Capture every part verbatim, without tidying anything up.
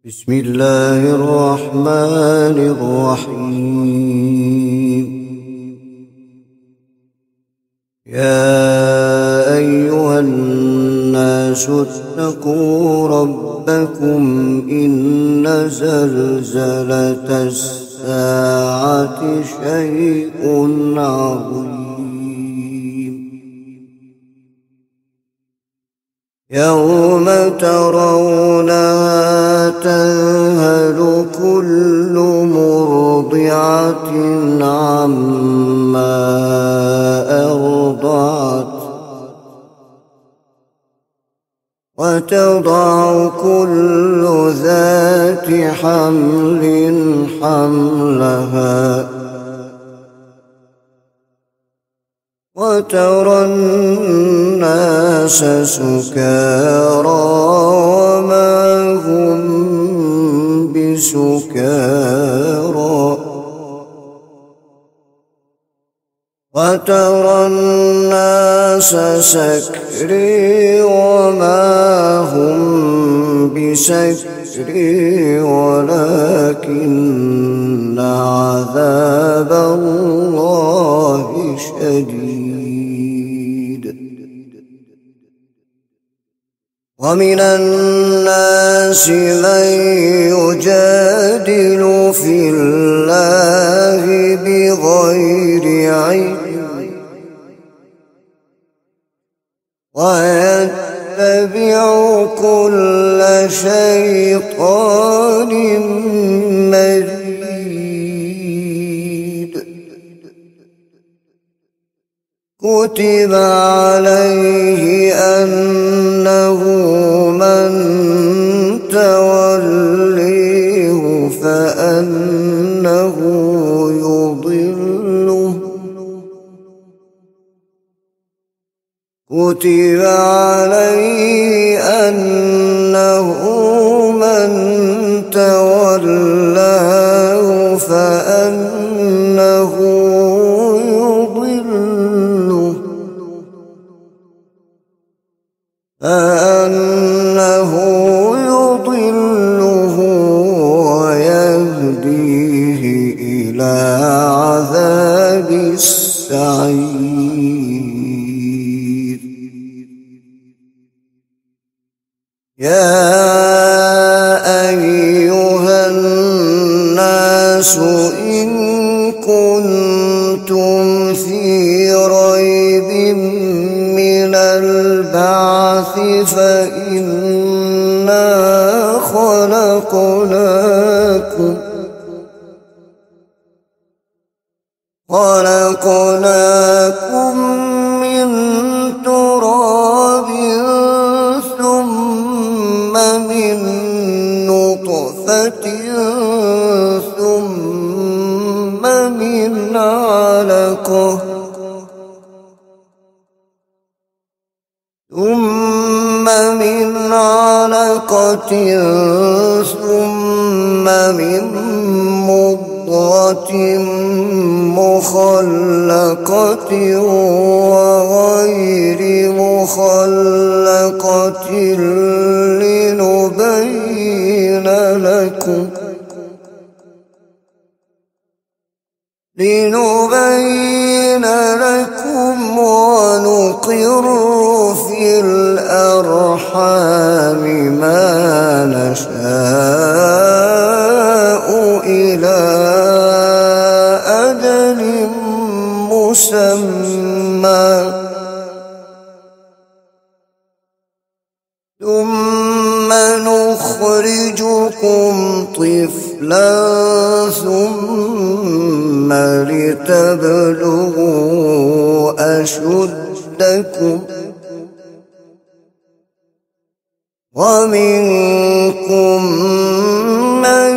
بسم الله الرحمن الرحيم. يا أيها الناس اتقوا ربكم إن زلزلة الساعة شيء عظيم يوم ترونها تذهل كل مرضعة عما أرضعت وتضع كل ذات حمل حملها وترى الناس سكارى وما هم بسكارى وترى الناس سكري وما هم بسكري ولكن عذاب الله شديد. ومن الناس من يجادل في الله بغير علم ويتبع كل شيطان مريد. كتب عليه أنه من توليه فأنه يضله كتب عليه أنه من تولاه فأنه يضله فأنه يضله ويهديه إلى عذاب السعير. يا أيها الناس إن كنتم في ريب من البعث فإنا خلقناكم خلقناكم من تراب ثم من نطفة ثم من علقة ثم من علقة ثم من مضغة مخلقة وغير مخلقة لنبين لكم لنبين لكم ونقر في الأرحام ما نشاء إلى أجل مسمى ثم نخرجكم طفلا ثم لتبلغوا أشدكم ومنكم من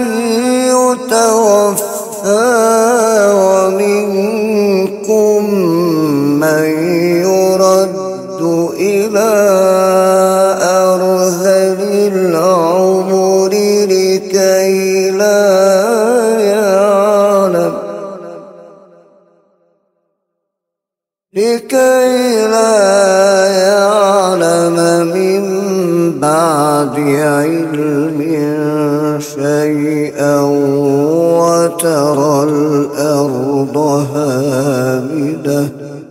يتوفى ومنكم من يرد إلى أرذل العمر لكي لا يعلم لكي لا يعلم من بعد بعد علم شيئا وترى الأرض هامدة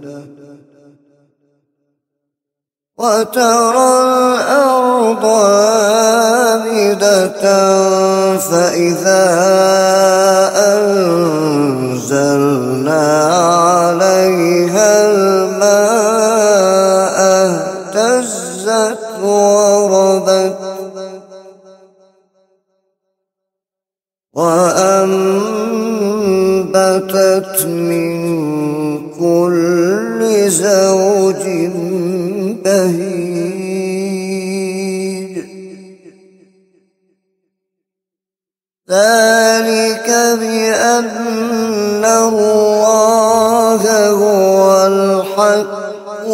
وترى الأرض هامدة فإذا أنزلنا عليها الماء اهتزت وربت وأنبتت من كل زوج بهيج ذلك بأن الله هو الحق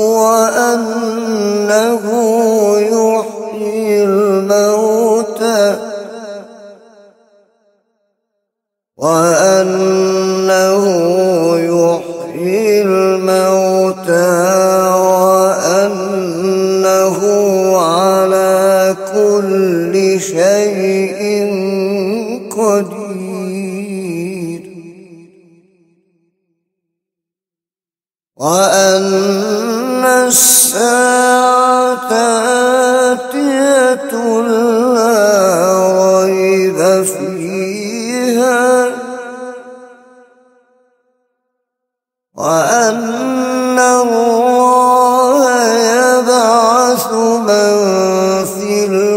وأنه يحيي الموتى وأنه يحيي الموتى وأنه على كل شيء قدير وأن الساعة آتية لا ريب فيها وأن الله يبعث من في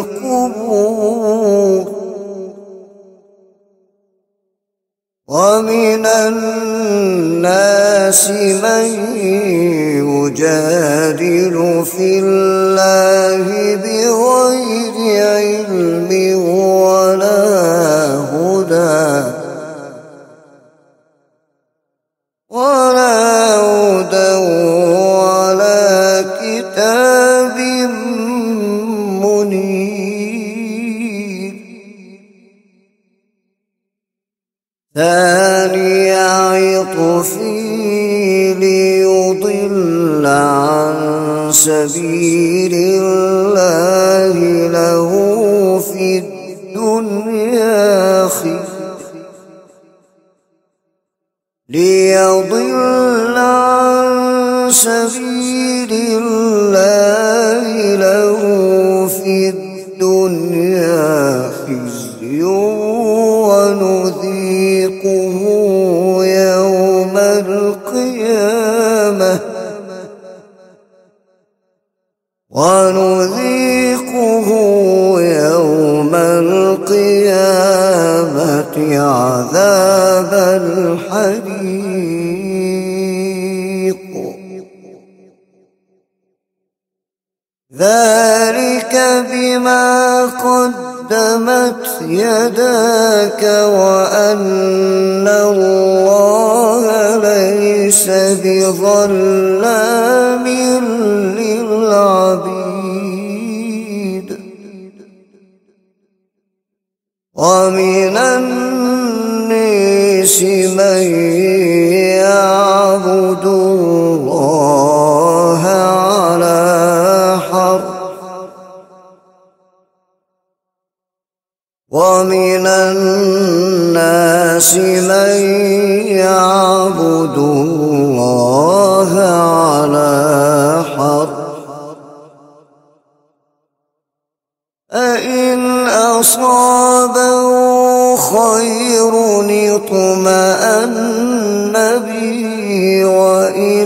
القبور ومن الناس من يجادل في الله بغير علم ولا هدى ولا هدى ولا كتاب منير ثاني عطفه ليضل عن سبيل الله له في الدنيا خزي ليضل عن سبيل الله له في الدنيا خزي ونذيقه يوم القيامة ونذيقه يوم القيامة عذاب الحريق ذلك بما قدمت يداك وأن الله ليس بظلام للعبيد ومن الناس من يعبد الله على حرف ومن الناس من يعبد الله على حرف فإن أصابه خير اطمأن به وإن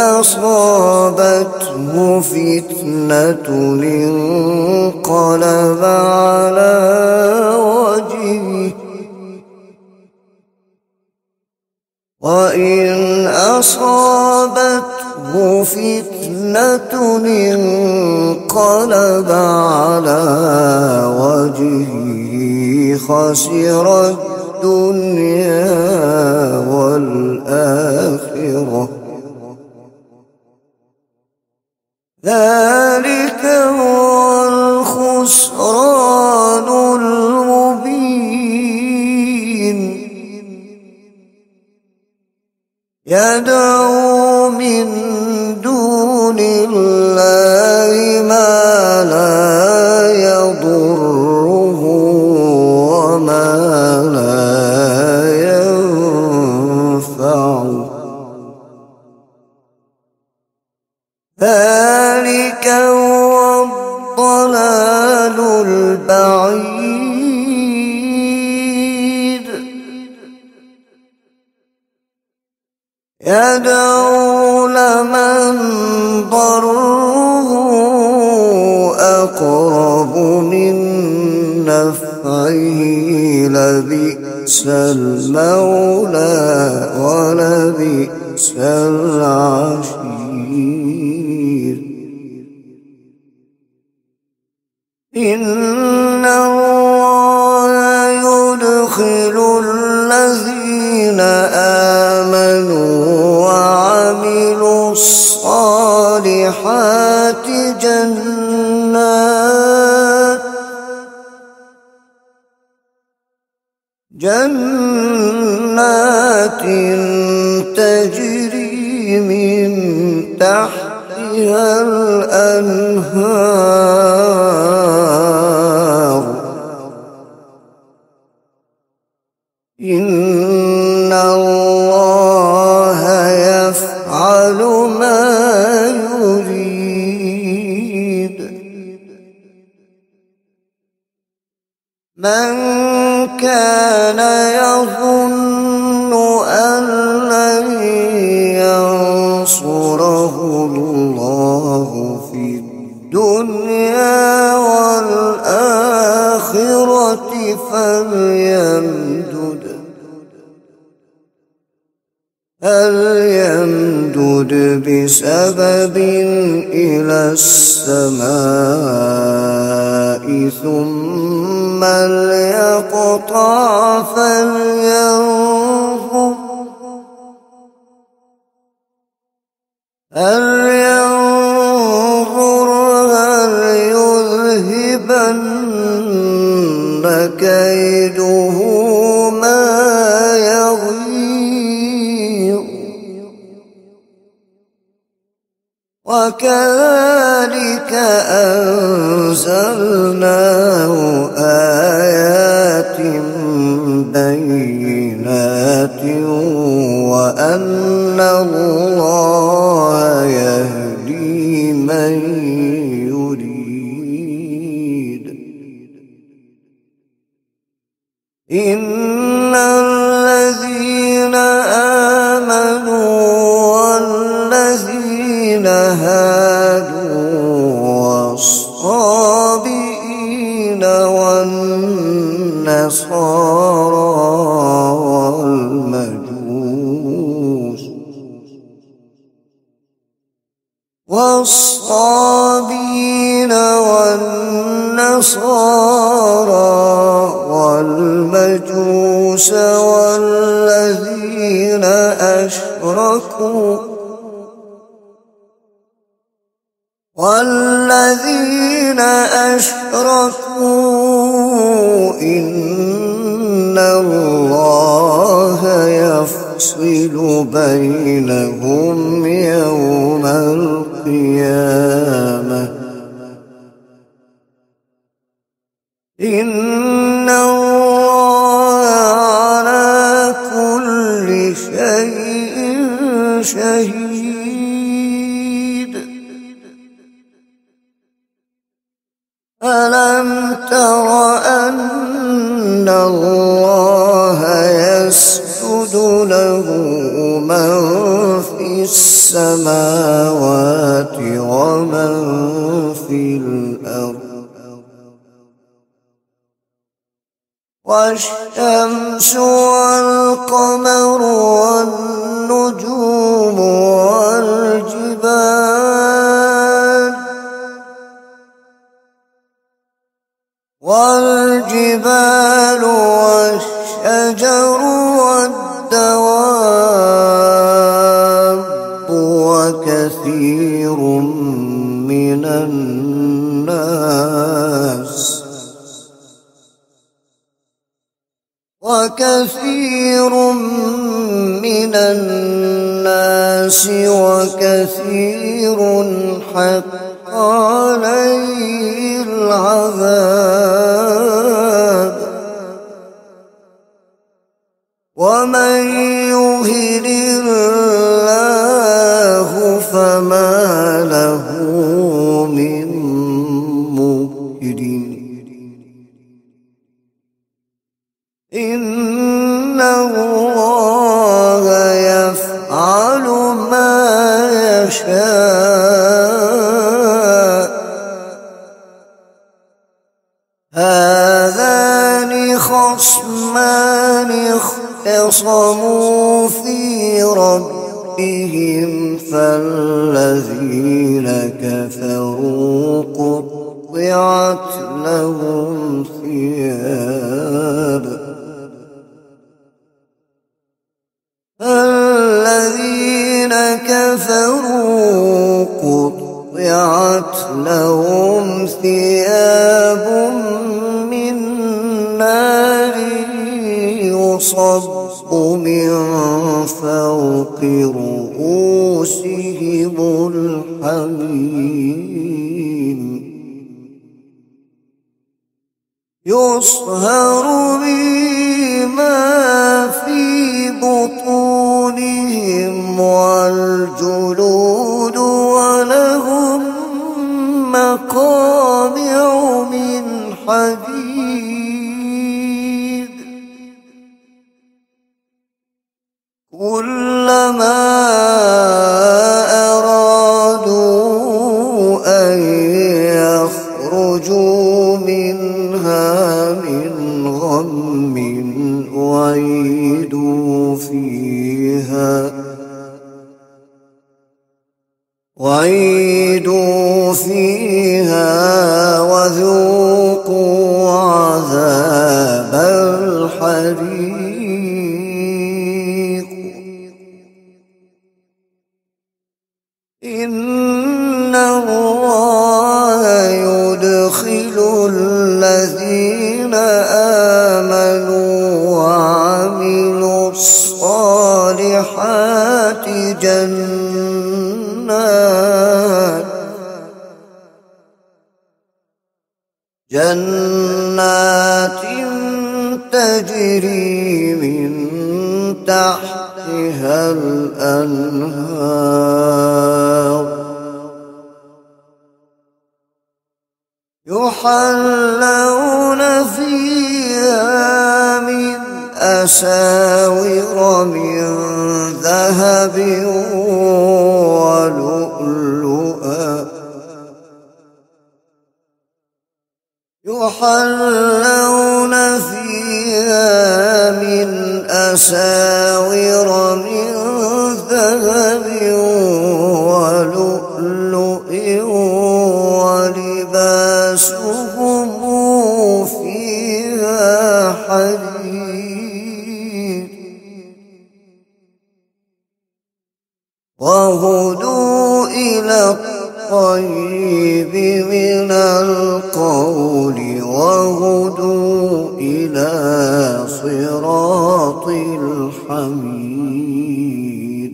أصابته فتنة انقلب على وجهه وإن أصابته فتنة انقلب على وجهه خسر الدنيا والآخرة ذلك هو الخسران المبين يدعو من دون الله ما لا يضر وما لا ينفع. ذلك هو الضلال البعيد. يدعو لمن ضره أقرب من نفعه لبئس المولى ولبئس العشير. إن الله يدخل الذين آمنوا وعملوا الصالحات جنات جنات تجري من تحتها الأنهار. إن الله يفعل ما يريد. من كان يظن أن لن ينصره الله في الدنيا والآخرة فليمدد فليمدد بسبب إلى السماء ثم ليقطع فلينظر فلينظر هل يذهبن كيده ما يغيظ. وكذلك أنزلناه آيات بينات وأن الله يهدي من يريد. إن الذين آمنوا والذين هادوا والصابئين والنصارى والمجوس والصابئين والنصارى والمجوس والذين أشركوا والذين أشركوا إن الله يفصل بينهم يوم القيامة. إن الله على كل شيء شهيد. ألم تر أن الله يسجد له من في السماوات ومن في الأرض والشمس والقمر والنجوم والجبال والجبال والشجر والدواب وكثير من الناس وكثير من الناس وكثير حق عليه العذاب. ومن يهن الله فما له من مكرم إن الله يفعل ما يشاء هذان خصمان اختصموا في ربهم فالذين كفروا قطعت لهم ثياب الذين كفروا قطعت لهم ثياب من نار يصب من فوق رؤوسهم الحميم يصهر به ما في بطونهم والجلود ولهم مقامع من حديد كلما أرادوا أن يخرجوا منها من غم أعيدوا فيها وعيدوا فيها وذوقوا عذاب الحريق إن الله يدخل الذين آمنوا وعملوا الصالحات جنات جنات تجري من تحتها الأنهار يحلون فيها من أساور من ذهب ولؤلؤا يحلون فيها من أساور من ذهب ولؤلؤ ولباسهم فيها حرير وهدوا إلى الطيب من القول وهدوا إلى صراط الحميد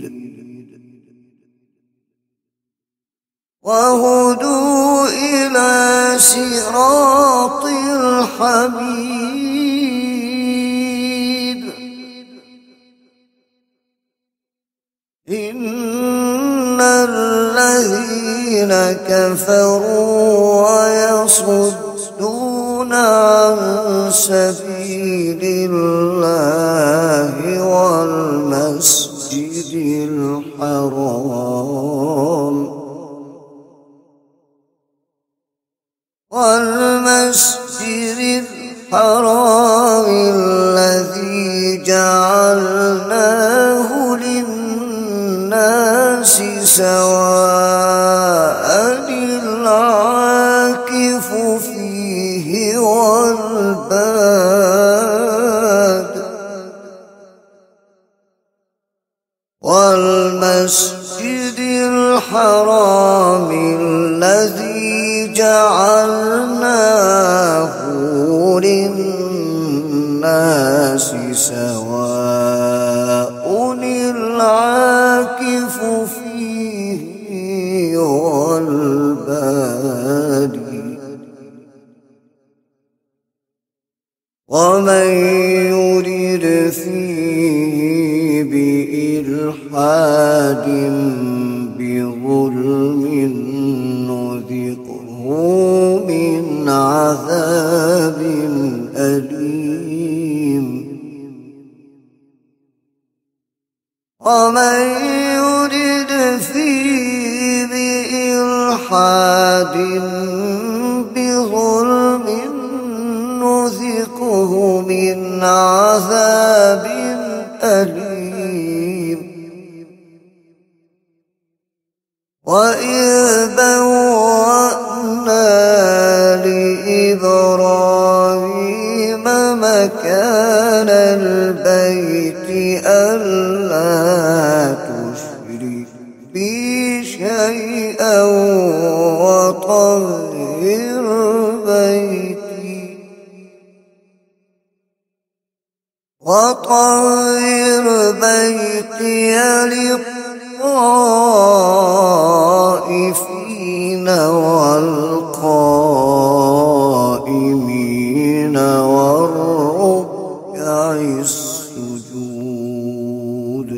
وهدوا إلى صراط الحميد إن الذين كفروا ويصدون عن سبيل الله والمسجد الحرام والمسجد الحرام الذي جعلناه للناس سواء العاكف فيه والباد والمسجد الحرام الذي جعلناه للناس سواء العاكف فيه والبادي ومن يرد فيه ومن يرد فيه بإلحاد بظلم نذقه من عذاب أليم وإذ بوأنا لإبراهيم مكان البيت ألا تشرك بي شيئا وطهر بيتي وطهر بيتي للطائفين والقائمين والركع السجود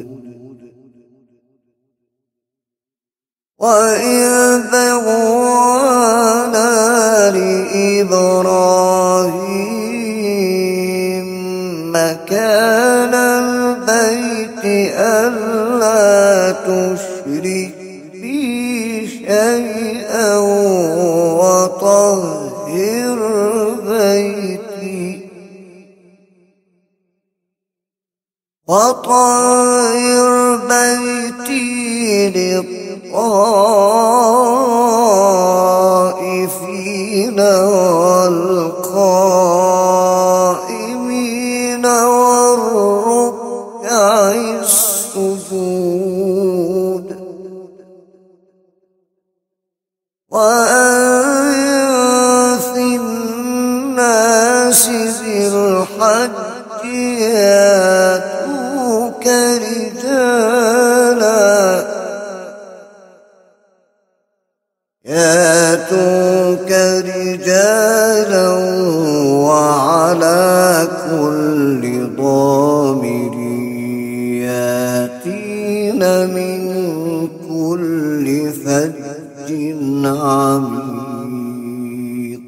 وإذ بوأنا لإبراهيم مكان البيت ألا تشرك بي شيئا وطهر بيتي وطهر بيتي للطائفين والقائمين والركع السجود وأذن في الناس بالحج يأتوك رجالا يأتوك رجالا وعلى كل ضامر يأتين من كل فج عميق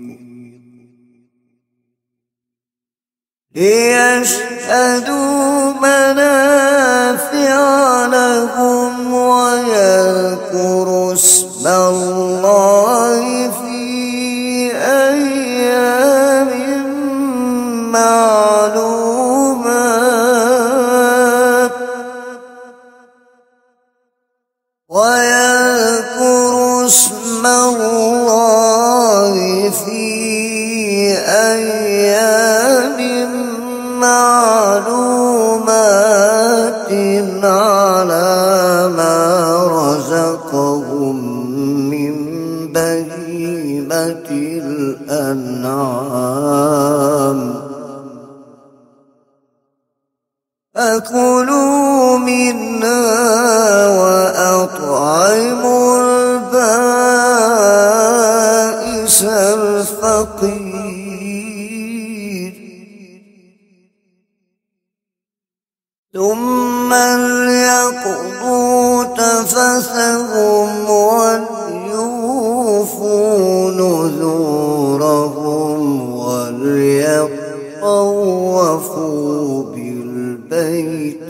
ليشهدوا منافع لهم ويذكروا اسم الله في أيام معلومات ويذكروا اسم الله في أيام معلومات على ما رزقهم من بهيمة الأنعام فكلوا منها وأطعموا البائس الفقير ثم ليقضوا تفثهم وليوفوا نذورهم وليطوفوا بالبيت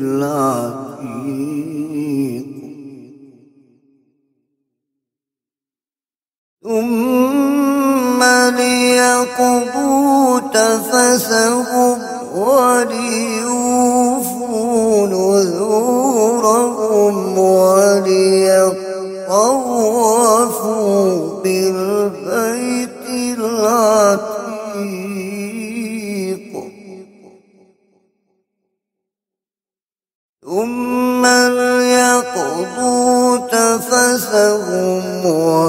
العتيق ثم ليقضوا تفثهم وليوفوا نذورهم وليطوفوا بالبيت العتيق ثم ليقضوا تفثهم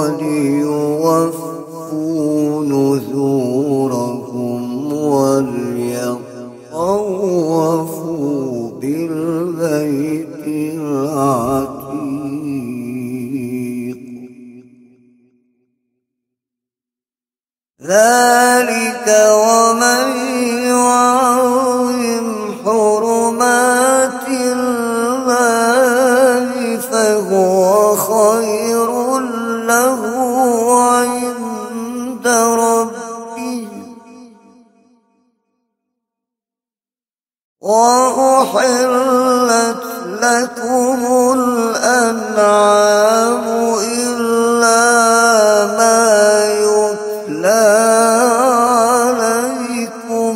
وليوفوا نذورهم وليطوفوا بالبيت العتيق ذلك ومن يعظم حرمات الله فهو خير له عند ربه وأحلت لكم الأنعام إلا ما يتلى عليكم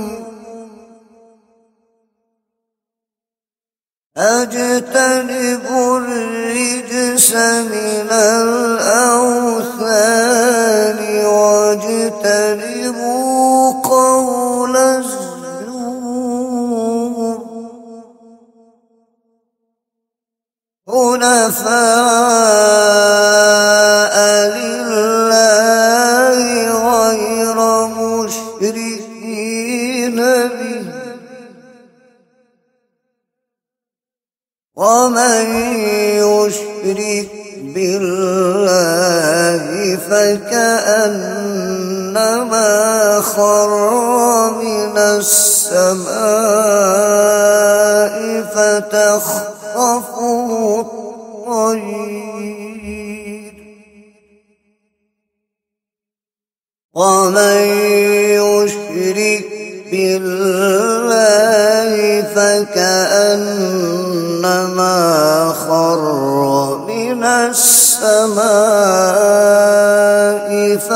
أجتنبوا الرجس من الأوثان واجتنبوا قول الزور حنفاء لله غير مشركين به ومن يشرك بالله فكأنما خر من السماء فتخطفه الطير ومن يشرك بالله فكأنما خر من السماء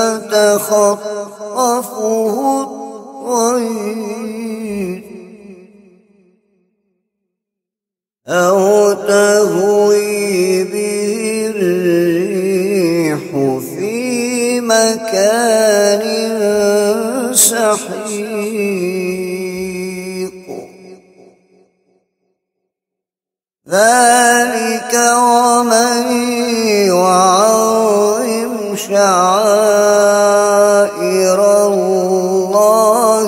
فتخطفه الطير أو تهوي به الريح في مكان سحيق ذلك ومن يعظم شعائر الله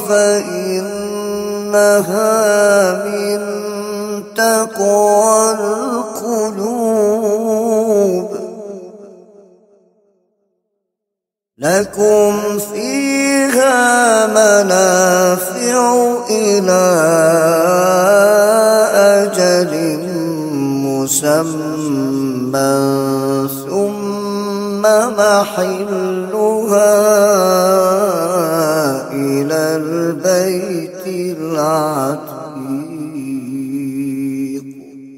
فإنها من تقوى القلوب لكم فيها منافع إلى أجل مسمى ثم محلها إلى البيت العتيق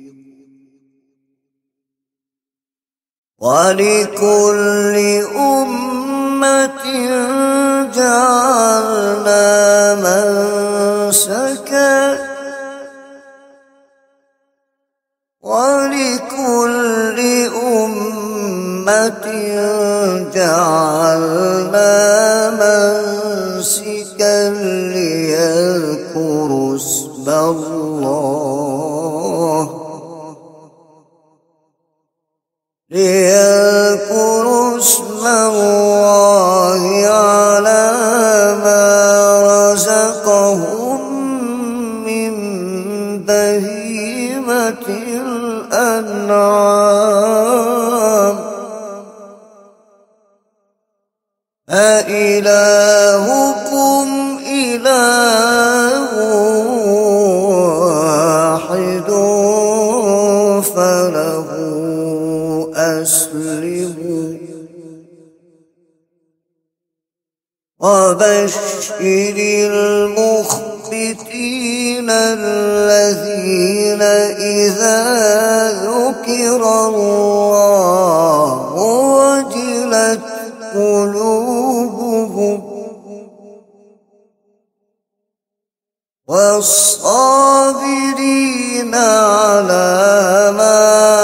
ولكل أمة جعلنا منسكا ولكل أمة جعلنا منسكا ليذكروا اسم الله ليذكروا اسم الله على ما رزقهم من بهيمة الأنعام أإلهكم إله واحد فله أسلموا وبشر المخبتين الذين إذا ذكر الله وجلت قلوبهم والصابرين على ما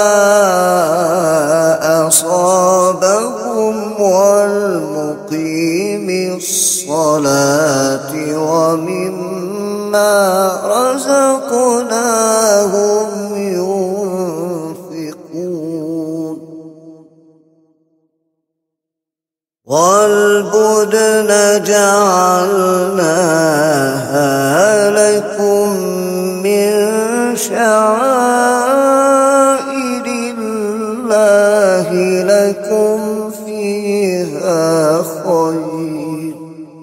أصابهم والمقيم الصلاة ومما رزقناهم ينفقون والبدن جعلناها لكم من شعائر الله لكم فيها خير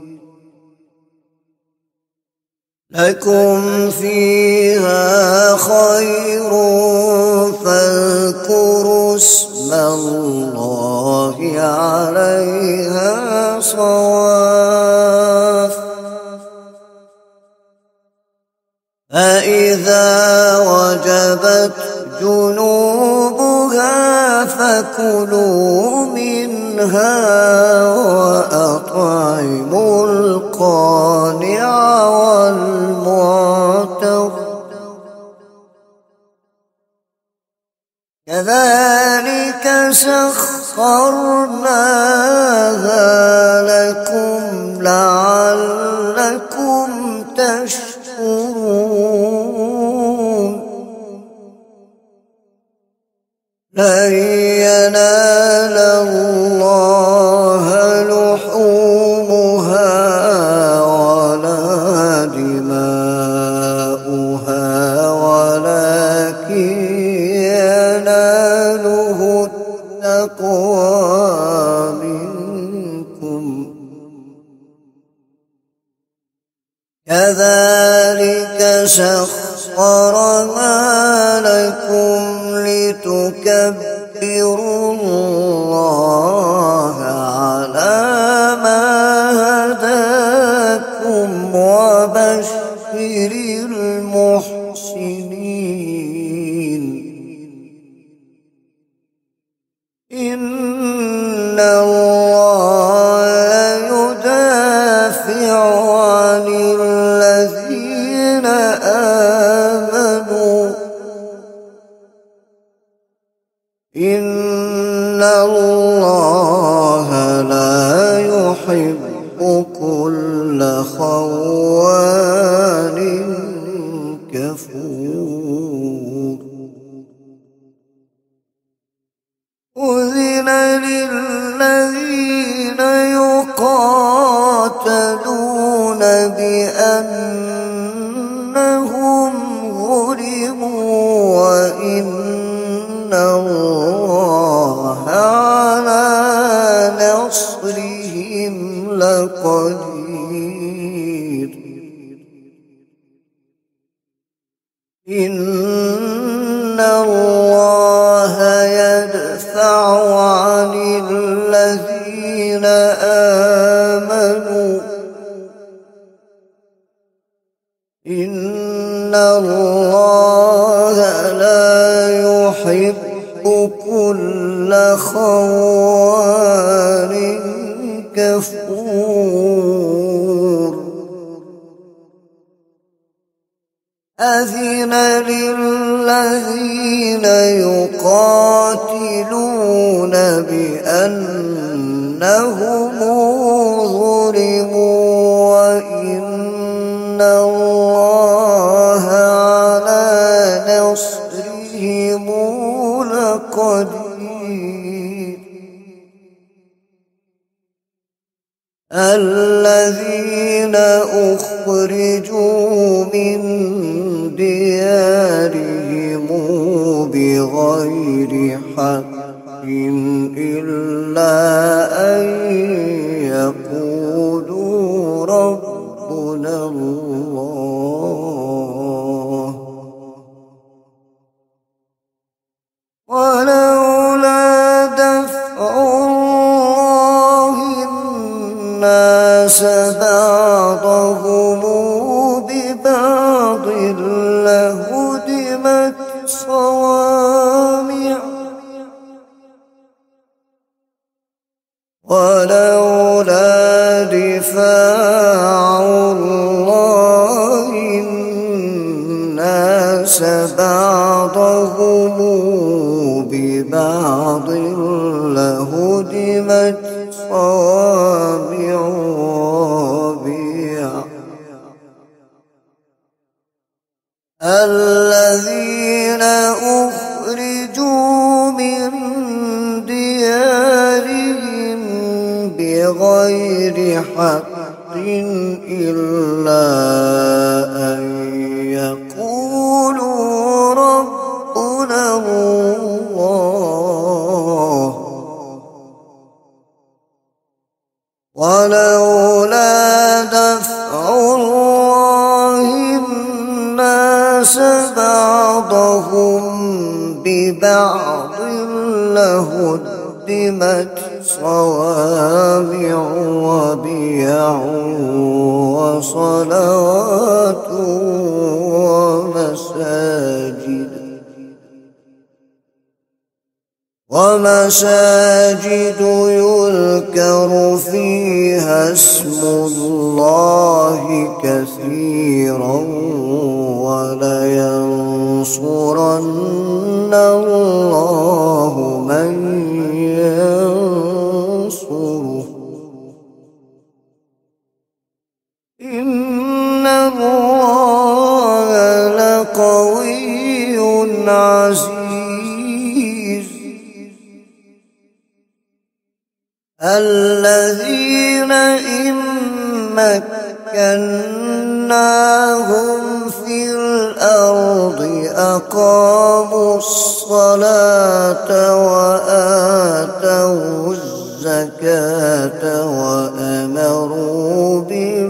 لكم فيها خير فاذكروا اسم الله عليها صواف فإذا وجبت جنوبها فكلوا منها وأطعموا القانع والمعتر كذلك سخرناها لكم لعلكم تشكرون لن ينال الله لحومها ولا دماؤها ولكن يناله التقوى منكم كذلك سخرها لكم لتكبروا الله على ما هداكم وبشر المحسنين إن الله يدافع عن الذين آمنوا إن الله لا يحب كل خوان كفور أذن للذين يقاتلون بأنهم ظلموا وإن الله على نصرهم لقدير إن الله يدفع عن الذين آمنوا إن الله لا يحب كل خوان كفور أذن للذين يقاتلون بأنهم ظلموا وإن الله على نصرهم لقدير الذين أخرجوا من ديارهم بغير حق إلا أن يقولوا ربنا الله ولولا دفع الله الناس بعضهم ببعض لهدمت صوامع ولولا دفاع الله الناس بعضهم ببعض لهدمت صوامع وبيع الذين أخرجوا من ديارهم بغير حق إلا أن يقولوا ربنا الله ولولا دفع الله الناس بعضهم ببعض لهدمت صوامع وبيع وصلوات ومساجد يذكر فيها اسم الله كثيرا ولينصرن الله من ينصره إن الله لقوي عزيز. الذين إن مكناهم في الأرض أقاموا الصلاة وآتوا الزكاة وأمروا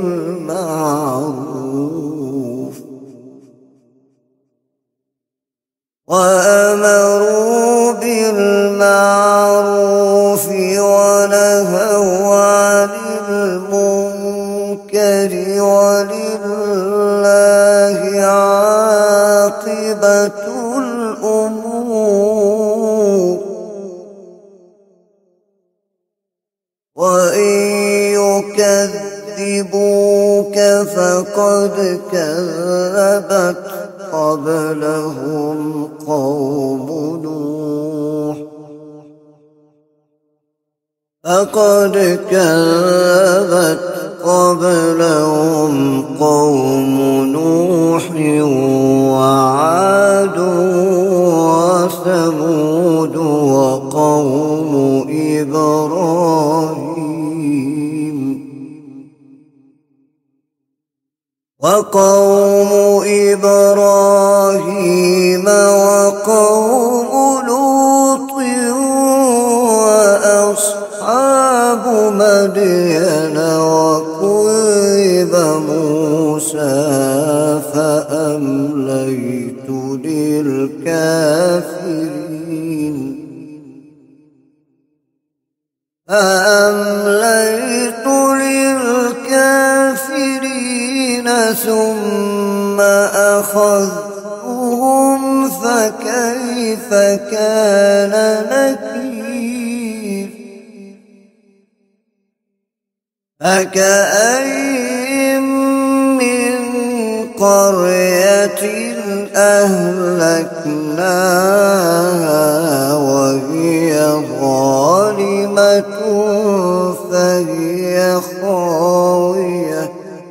بالمعروف وأمروا بالمعروف ونهوا عن المنكر ولله عاقبة الأمور. وإن يكذبوك فقد كذبت قبلهم قوم نوح فقد كذبت قبلهم قوم نوح وعاد وثمود وقوم إبراهيم وقوم إبراهيم وقوم لوط وأصحاب مدين وكذب موسى فأمليت للكافرين فأمليت للكافرين ثم أخذتهم فكيف كان نكير. فكأين من قرية أهلكناها وهي ظالمة فهي خاوية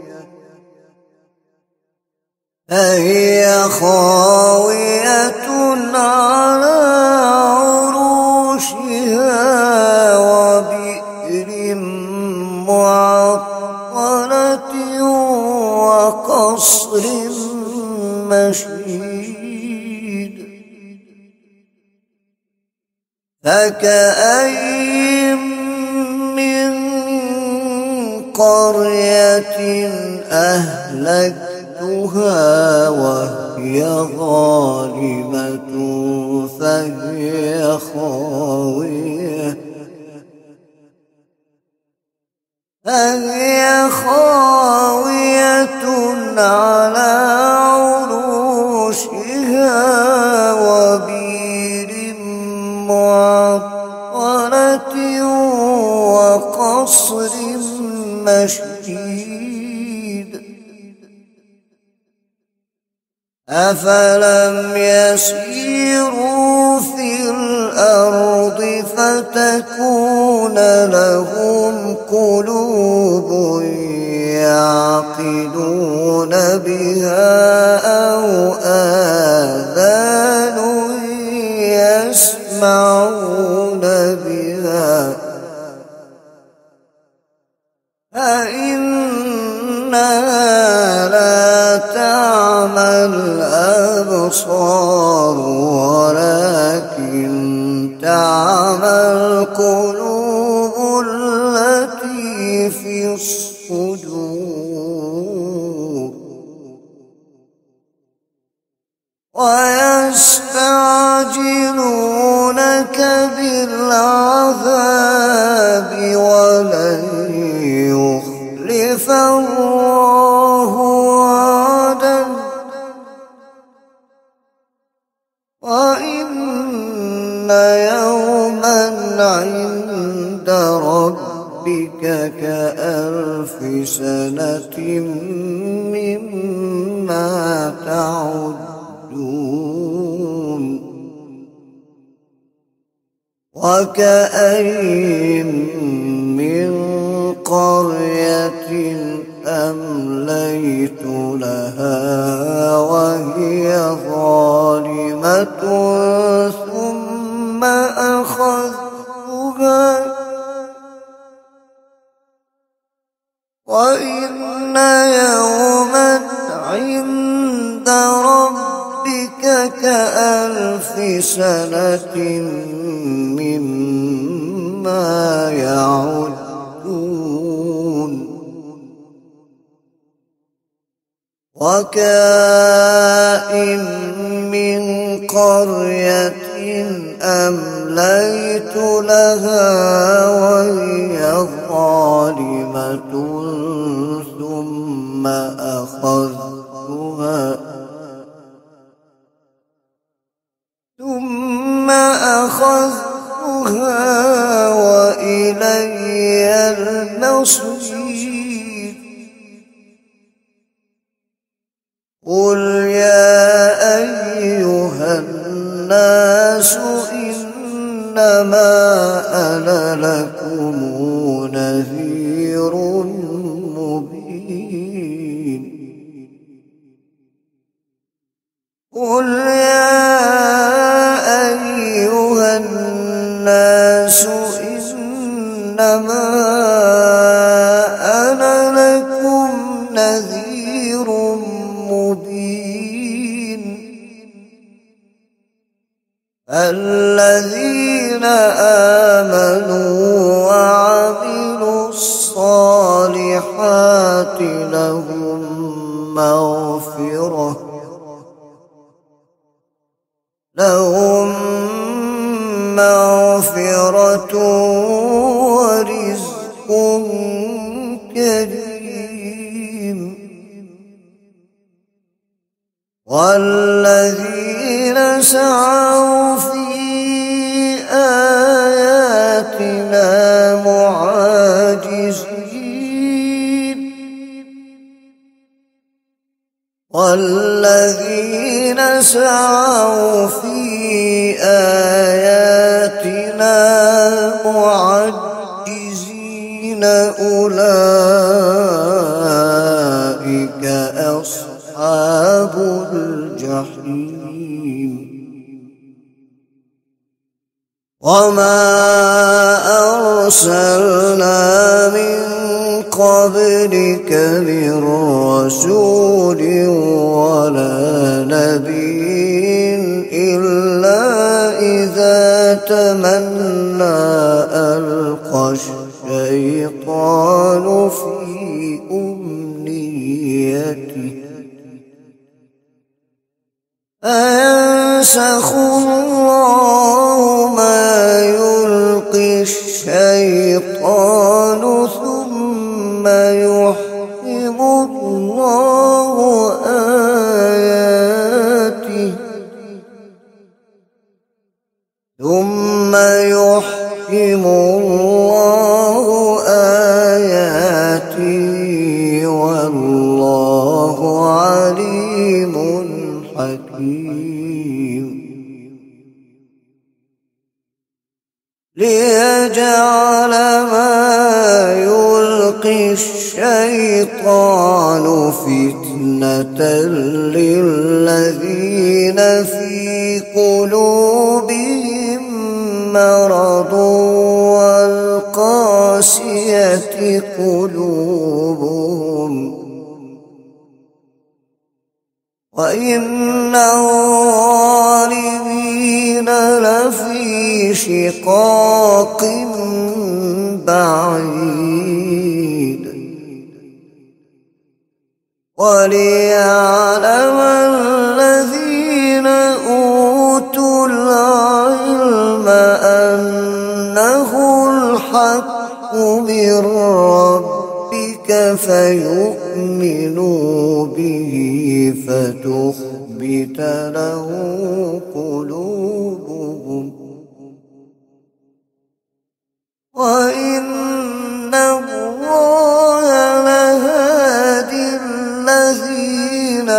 فهي خاوية على عروشها وبئر معطلة وقصر مشيد. فكأين من قرية أهلكتها وهي ظالمة فهي خاوية فهي خاوية على عروشها وبئر معطلة وقصر مشيد. أفلم يسيروا في الأرض فتكون لهم قلوب يعقلون بها أو آذان يسمعون بها فإنها لا تعمى الأبصار ولكن تعمى القلوب التي في الصدور. ويستعجلونك بالعذاب ولن يخلف الله وعده وإن يوما عند ربك كألف سنة مما تعدون وكأين من قرية أمليت لها وهي ظالمة ثم أخذتها وإن يوما عند ربك كألف سنة مما يعدون وكأين من قرية أمليت لها وهي ظالمة ثم أخذتها ثم أخذتها وإلي المصير قل يا أيها الناس إنما أنا لكم نذير مبين قل يا أيها الناس إنما أنا لكم نذير مبين الذين آمنوا وعملوا الصالحات لهم مغفرة لهم مغفرة ورزق كريم والذين سعوا في آياتنا معاجزين والذين سعوا في آياتنا معجزين أولئك أصحاب الجحيم وما أرسلنا من قبلك من رسول ولا نبي إلا إذا تمنى ألقى الشيطان في أمنيته أينسخ الله ما يلقي الشيطان ثم يحكم الله آياته ثم يحكم الله آياته والله عليم حكيم ليجعل ما يلقي الشيطان فتنة للذين في قلوبهم مرض والقاسية قلوبهم وإن الظالمين لفي شقاق بعيد وليعلم الذين أوتوا العلم أنه الحق من ربك فيؤمنوا به فتخبت له قلوبهم وإن الله لهادي الذين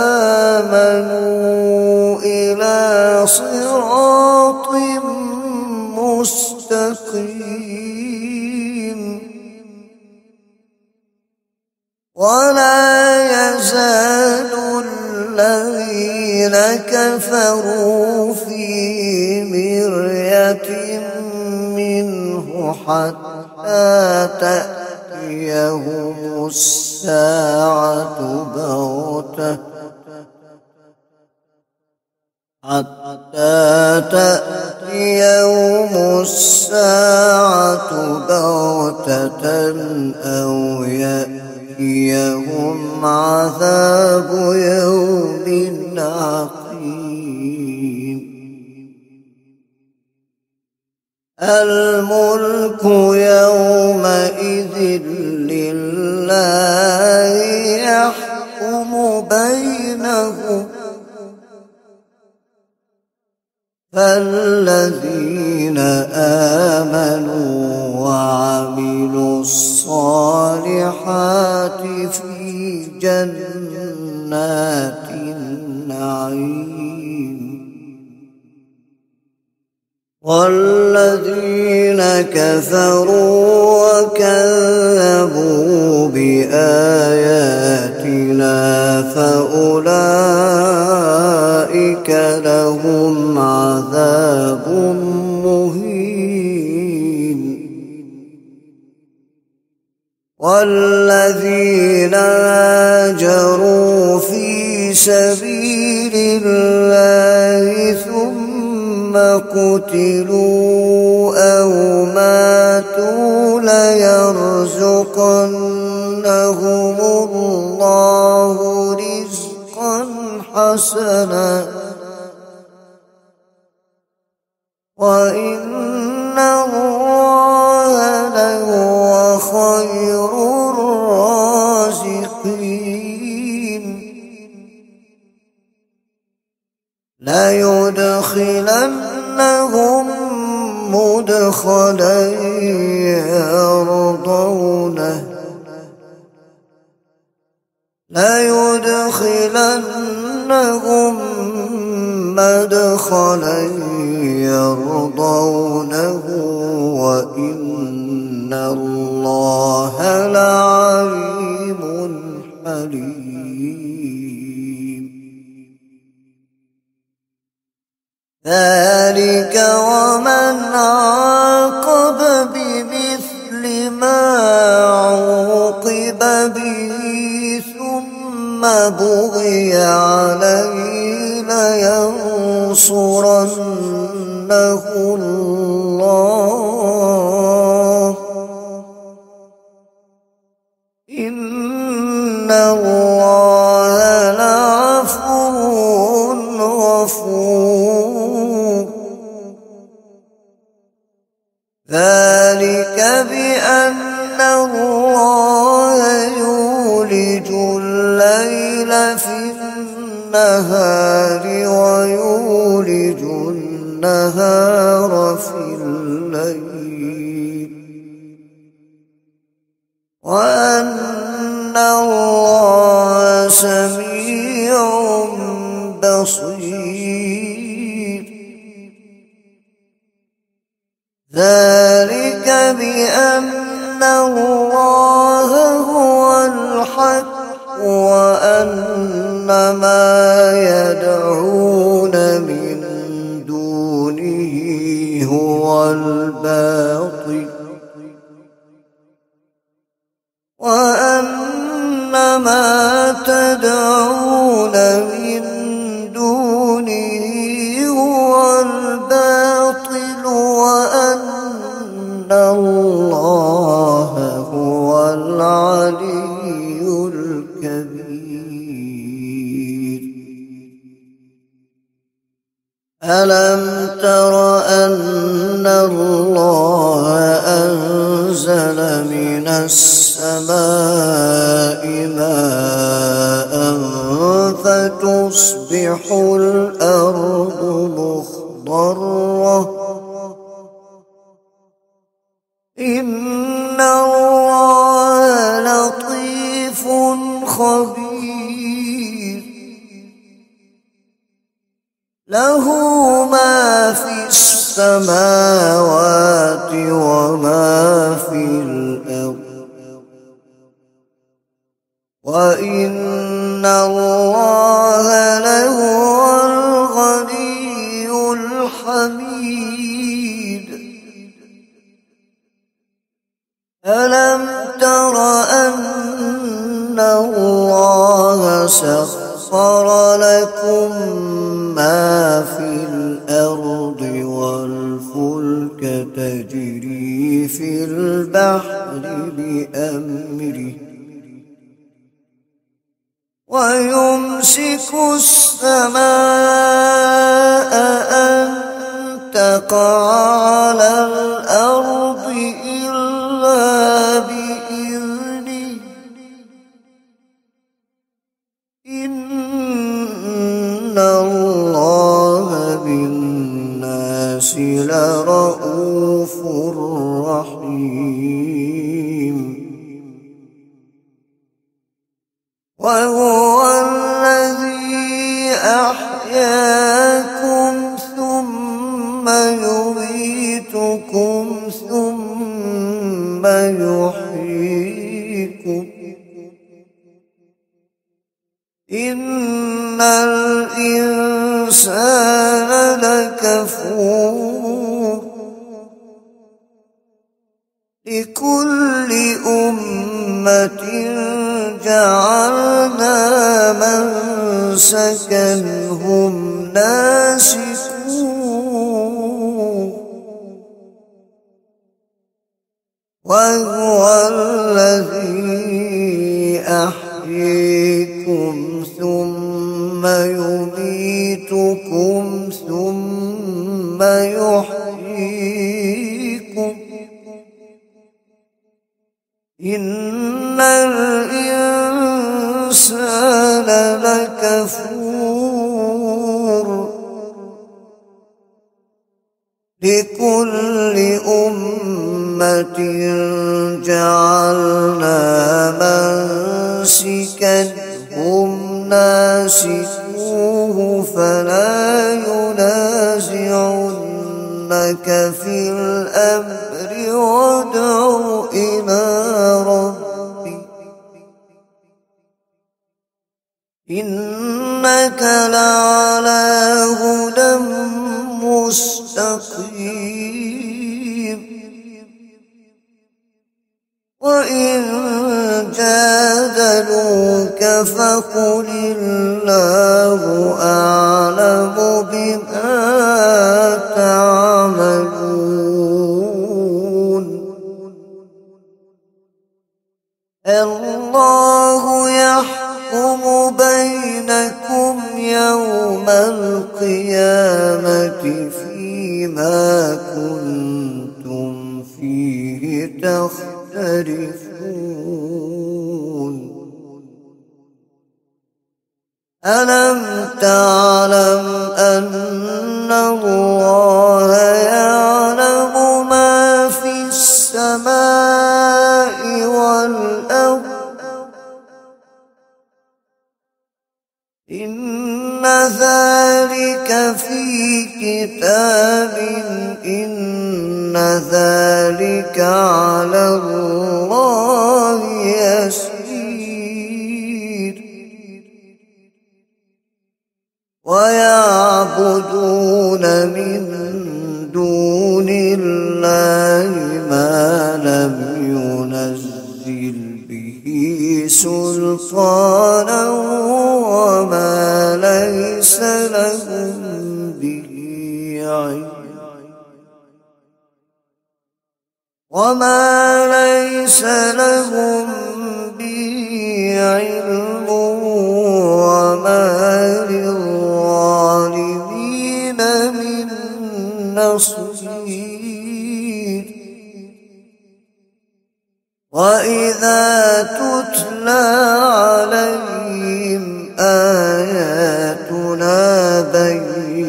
آمنوا إلى صراط مستقيم. ولا يزال الذين كفروا في مرية منه حتى تأتيهم الساعة بغتة حتى تأتيهم الساعة بغتة أو يأتيهم عذاب يوم عقيم. الملك يومئذ لله يحكم بينهم فالذين آمنوا وعملوا الصالحات في جنات النعيم. والذين كفروا وكذبوا بآياتنا فأولئك لهم عذاب مهين. والذين هاجروا في سبيل الله ثم قتلوا أو ماتوا ليرزقنهم الله رزقا حسنا وإن الله لهو خير الرازقين. ليدخلنهم مدخلا يرضونه ليدخلنهم مدخلا يرضونه وإن الله لعليم حليم. ذلك ومن عاقب بمثل ما عوقب به ثم بغي عليه لينصرنه الله إن الله لعفو غفور. ذلك بأن الله يولج الليل في النهار ويولج النهار في الليل وأن الله سميع بصير. ذلك بأن الله هو الحق وأن ما يدعون من دونه هو الباطل وأن ما تدعون من دونه هو الباطل وأن الله هو العلي الكبير. ألم تر أن الله أنزل من السماء ماء فتصبح الأرض مخضرة إن الله لطيف خبير له ما في السماوات وما في الأرض وإن الله لهو الغني الحميد ألم تر أن الله سخر لكم ما في الأرض والفلك تجري في البحر بأمره ويمسك السماء أن تقع على الأرض إلا بإذنه إن الله بالناس لرءوف رحيم وهو الذي أحياكم ثم يميتكم ثم يحييكم إن الإنسان لكفور لكل أمة جعلنا منسكا هم ناسكوه وهو الذي أحييكم ثم يميتكم ثم يحييكم إن الإنسان لكفور لكل أمة جعلنا منسكا هم ناسكوه فلا ينازعنك في الأمر وادع إلى ربك إنك لعلى هدى مستقيم وإن جادلوك فقل الله أعلم بما تعملون الله يحكم بينكم يوم القيامة فيما كنتم فيه تختلفون ألم تعلم أن الله يعلم ما في السماء والأرض إن ذلك في كتاب إن ذلك على الله يسير ويعبدون من دون الله ما لم ينزل به سلطانا وما ليس لهم به علم وما ليس لهم به علم وما للظالمين من نصير وإذا تتلى عليهم آياتنا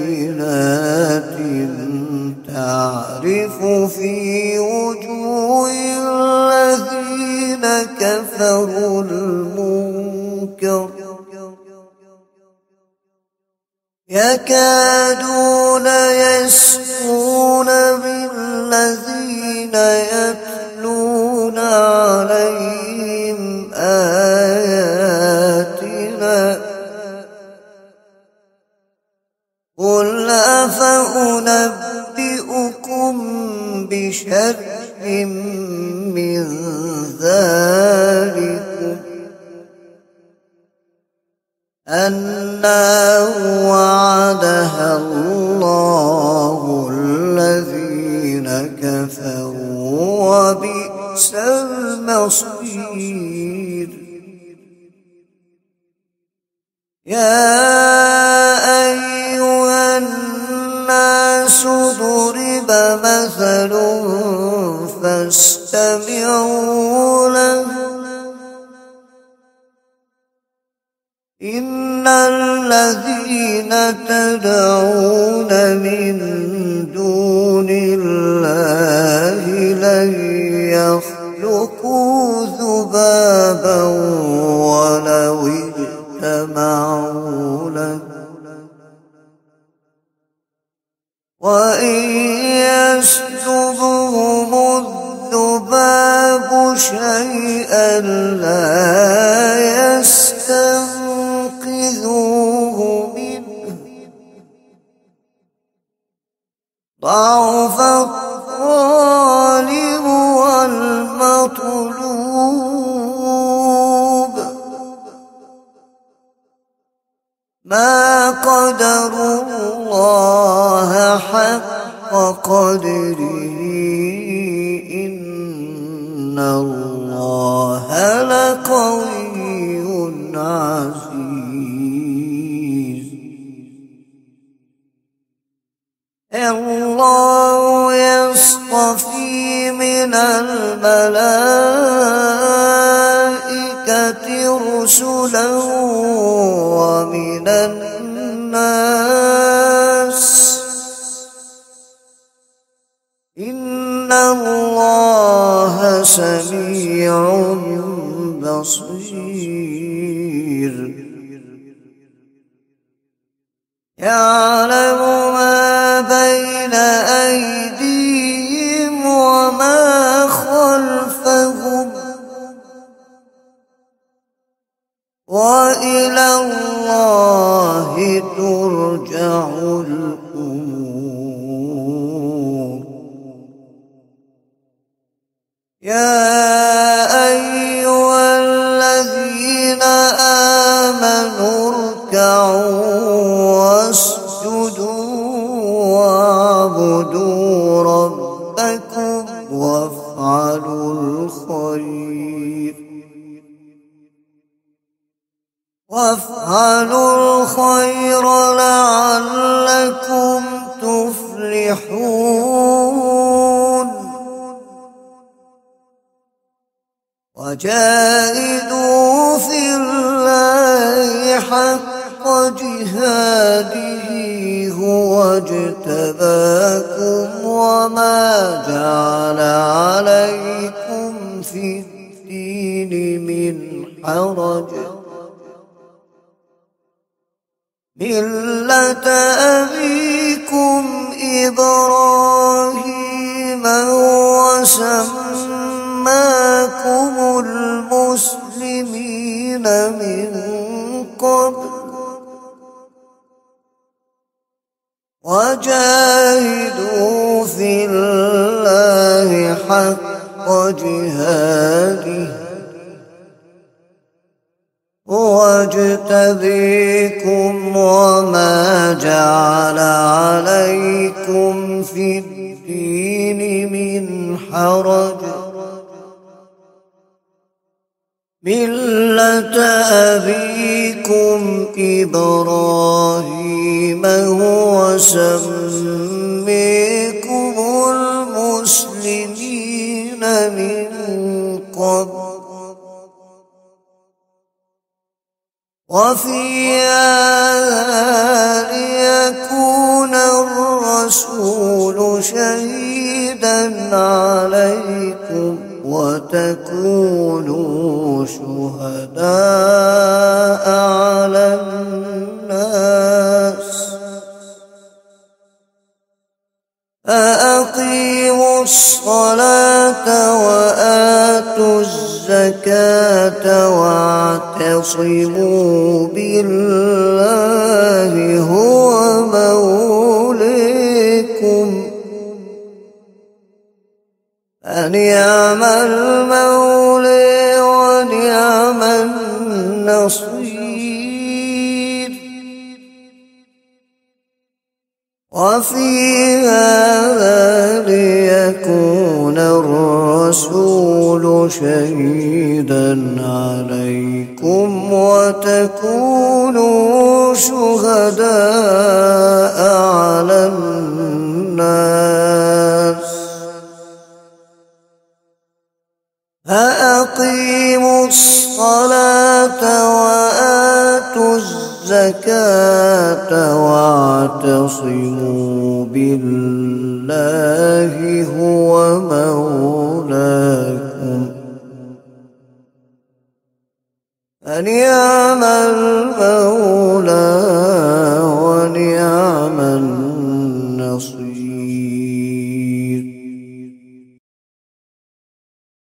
بينات تعرف في وجوه يكادون يسطون بالذين يتلون عليهم آياتنا قل أفأنبئكم بشر من ذلكم النار وعدها الله الذين كفروا وبئس المصير. يا أيها الناس ضرب مثل فاستمعوا له إن الذين تدعون من دون الله لن يخلقوا ذبابا ولو اجتمعوا له وإن يسلبهم الذباب شيئا لا يستنقذوه منه ضعف الطالب والمطلوب ما قدروا الله حق قدره إن الله لقوي عزيز. الله يصطفي من الملائكة رسلا ومن الناس إن الله سميع بصير. يعلم ما بين أيديهم وما خلفهم وإلى الله ترجع الأمور. يا أيها الذين آمنوا اركعوا واسجدوا واعبدوا ربكم وافعلوا الخير وافعلوا الخير لعلكم تفلحون. وجاهدوا في الله حق جهاده هو اجتباكم وما جعل عليكم في الدين من حرج ملة أبيكم إبراهيم وسماكم المسلمين من قبل وجاهدوا في الله حق جهاده هو اجتبيكم وما جعل عليكم في الدين من حرج ملة أبيكم إبراهيم هو سميكم المسلمين من قبل وفي هذا ليكون الرسول شهيدا عليكم وتكونوا شهداء على الناس فأقيموا الصلاة وآتوا الزكاة واعتصموا بالله هو موليكم فنعم المولى ونعم النصير. وفي هذا ليكون الرسول شهيدا عليكم وتكونوا شهداء على الناس فأقيموا الصلاة وآتوا الزكاة واعتصموا بالله هو مولاكم فنعم المولى ونعم النصير.